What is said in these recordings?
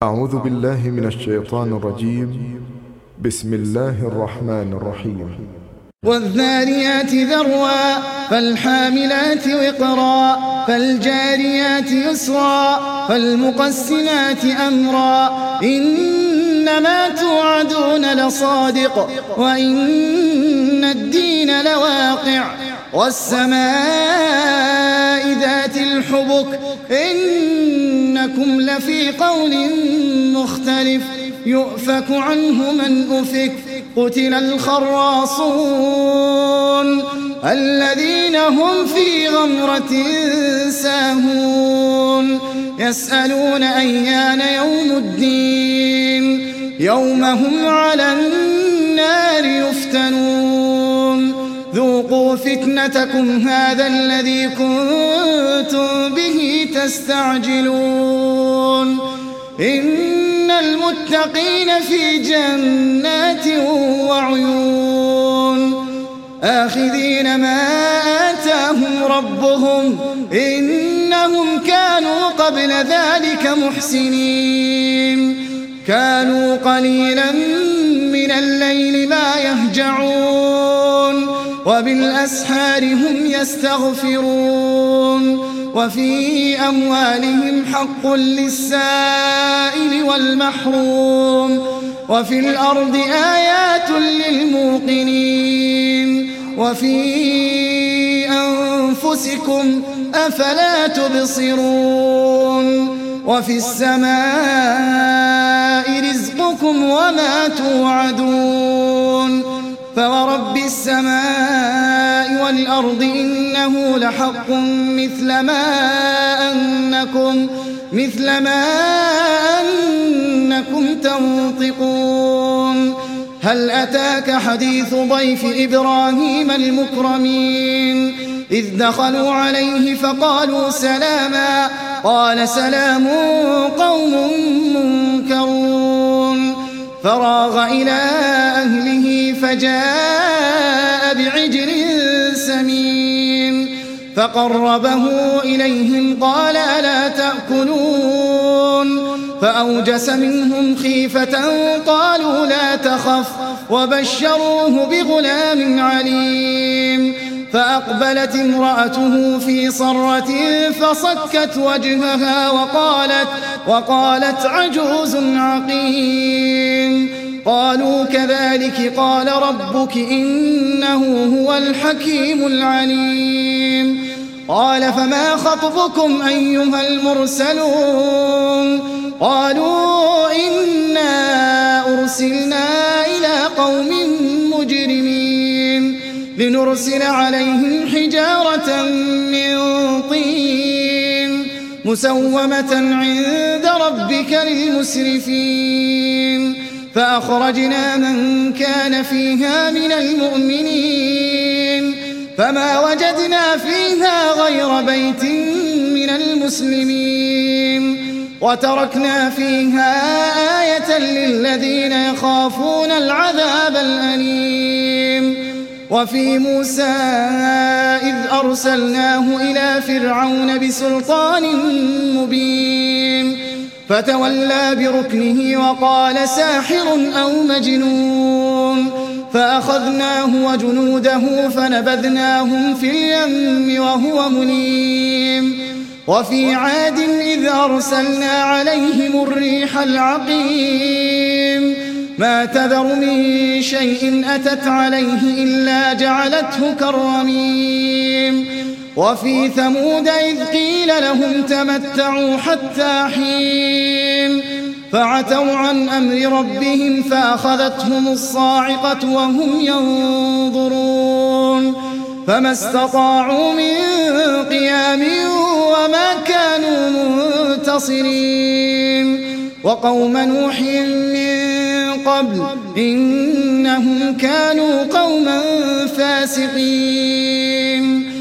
أعوذ بالله من الشيطان الرجيم. بسم الله الرحمن الرحيم. والذاريات ذروا فالحاملات وقرا فالجاريات يسرا فالمقسمات أمرا إنما توعدون لصادق وإن الدين لواقع والسماء ذات الحبك إنكم لفي قول مختلف يؤفك عنه من أفك قتل الخراصون الذين هم في غمرة ساهون يسألون أيان يوم الدين يوم هم على النار يفتنون ذوقوا فتنتكم هذا الذي كنتم به تستعجلون إن المتقين في جنات وعيون آخذين ما آتاهم ربهم إنهم كانوا قبل ذلك محسنين كانوا قليلا من الليل ما يهجعون وبالأسحار هم يستغفرون وفي أموالهم حق للسائل والمحروم وفي الأرض آيات للموقنين وفي أنفسكم أفلا تبصرون وفي السماء رزقكم وما توعدون فورب السماء والأرض إنه لحق مثل ما أنكم تنطقون هل أتاك حديث ضيف إبراهيم المكرمين إذ دخلوا عليه فقالوا سلاما قال سلام قوم منكرون فراغ إلى أهله فجاء بعجل سمين فقربه إليهم قال ألا تأكلون فأوجس منهم خيفة قالوا لا تخف وبشروه بغلام عليم فأقبلت امرأته في صرة فصكت وجهها وقالت عجوز عقيم قالوا كذلك قال ربك إنه هو الحكيم العليم قال فما خطبكم أيها المرسلون قالوا إنا أرسلنا إلى قوم مجرمين لنرسل عليهم حجارة من طين مسومة عند ربك للمسرفين فأخرجنا من كان فيها من المؤمنين فما وجدنا فيها غير بيت من المسلمين وتركنا فيها آية للذين يخافون العذاب الأليم وفي موسى إذ أرسلناه إلى فرعون بسلطان مبين فتولى بركنه وقال ساحر أو مجنون فأخذناه وجنوده فنبذناهم في اليم وهو مليم وفي عاد إذ أرسلنا عليهم الريح العقيم ما تذر من شيء أتت عليه إلا جعلته كالرميم وفي ثمود إذ قيل لهم تمتعوا حتى حين فعتوا عن أمر ربهم فأخذتهم الصاعقة وهم ينظرون فما استطاعوا من قيام وما كانوا منتصرين وقوم نوح من قبل إنهم كانوا قوما فاسقين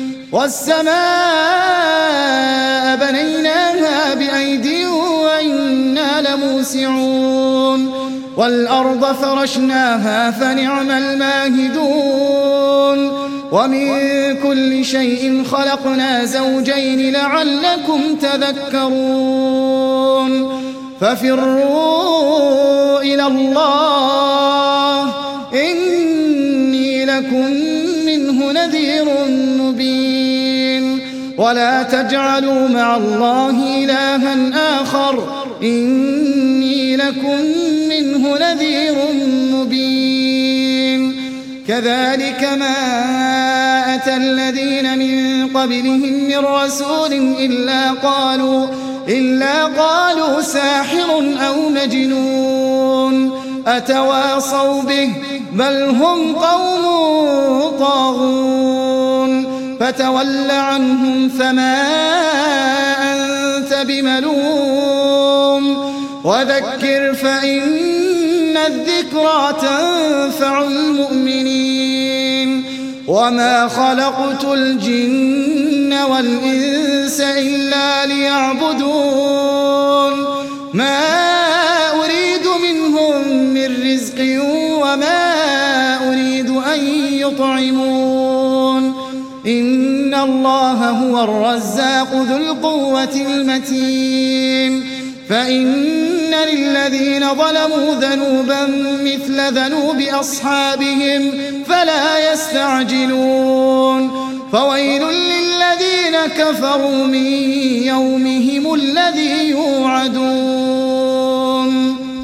والسماء بنيناها بأيد وإنا لموسعون والأرض فرشناها فنعم الماهدون ومن كل شيء خلقنا زوجين لعلكم تذكرون ففروا إلى الله إني لكم منه نذير مبين ولا تجعلوا مع الله إلها آخر إني لكم منه نذير مبين كذلك ما أتى الذين من قبلهم من رسول إلا قالوا ساحر أو مجنون أتواصوا به بل هم قوم طاغون فتول عنهم فما أنت بملوم وذكر فإن الذكرى تنفع المؤمنين وما خلقت الجن والإنس إلا ليعبدون ما أريد منهم من رزق وما أريد أن يطعمون إن الله هو الرزاق ذو القوة المتين فإن للذين ظلموا ذنوبا مثل ذنوب أصحابهم فلا يستعجلون فويل للذين كفروا من يومهم الذي يوعدون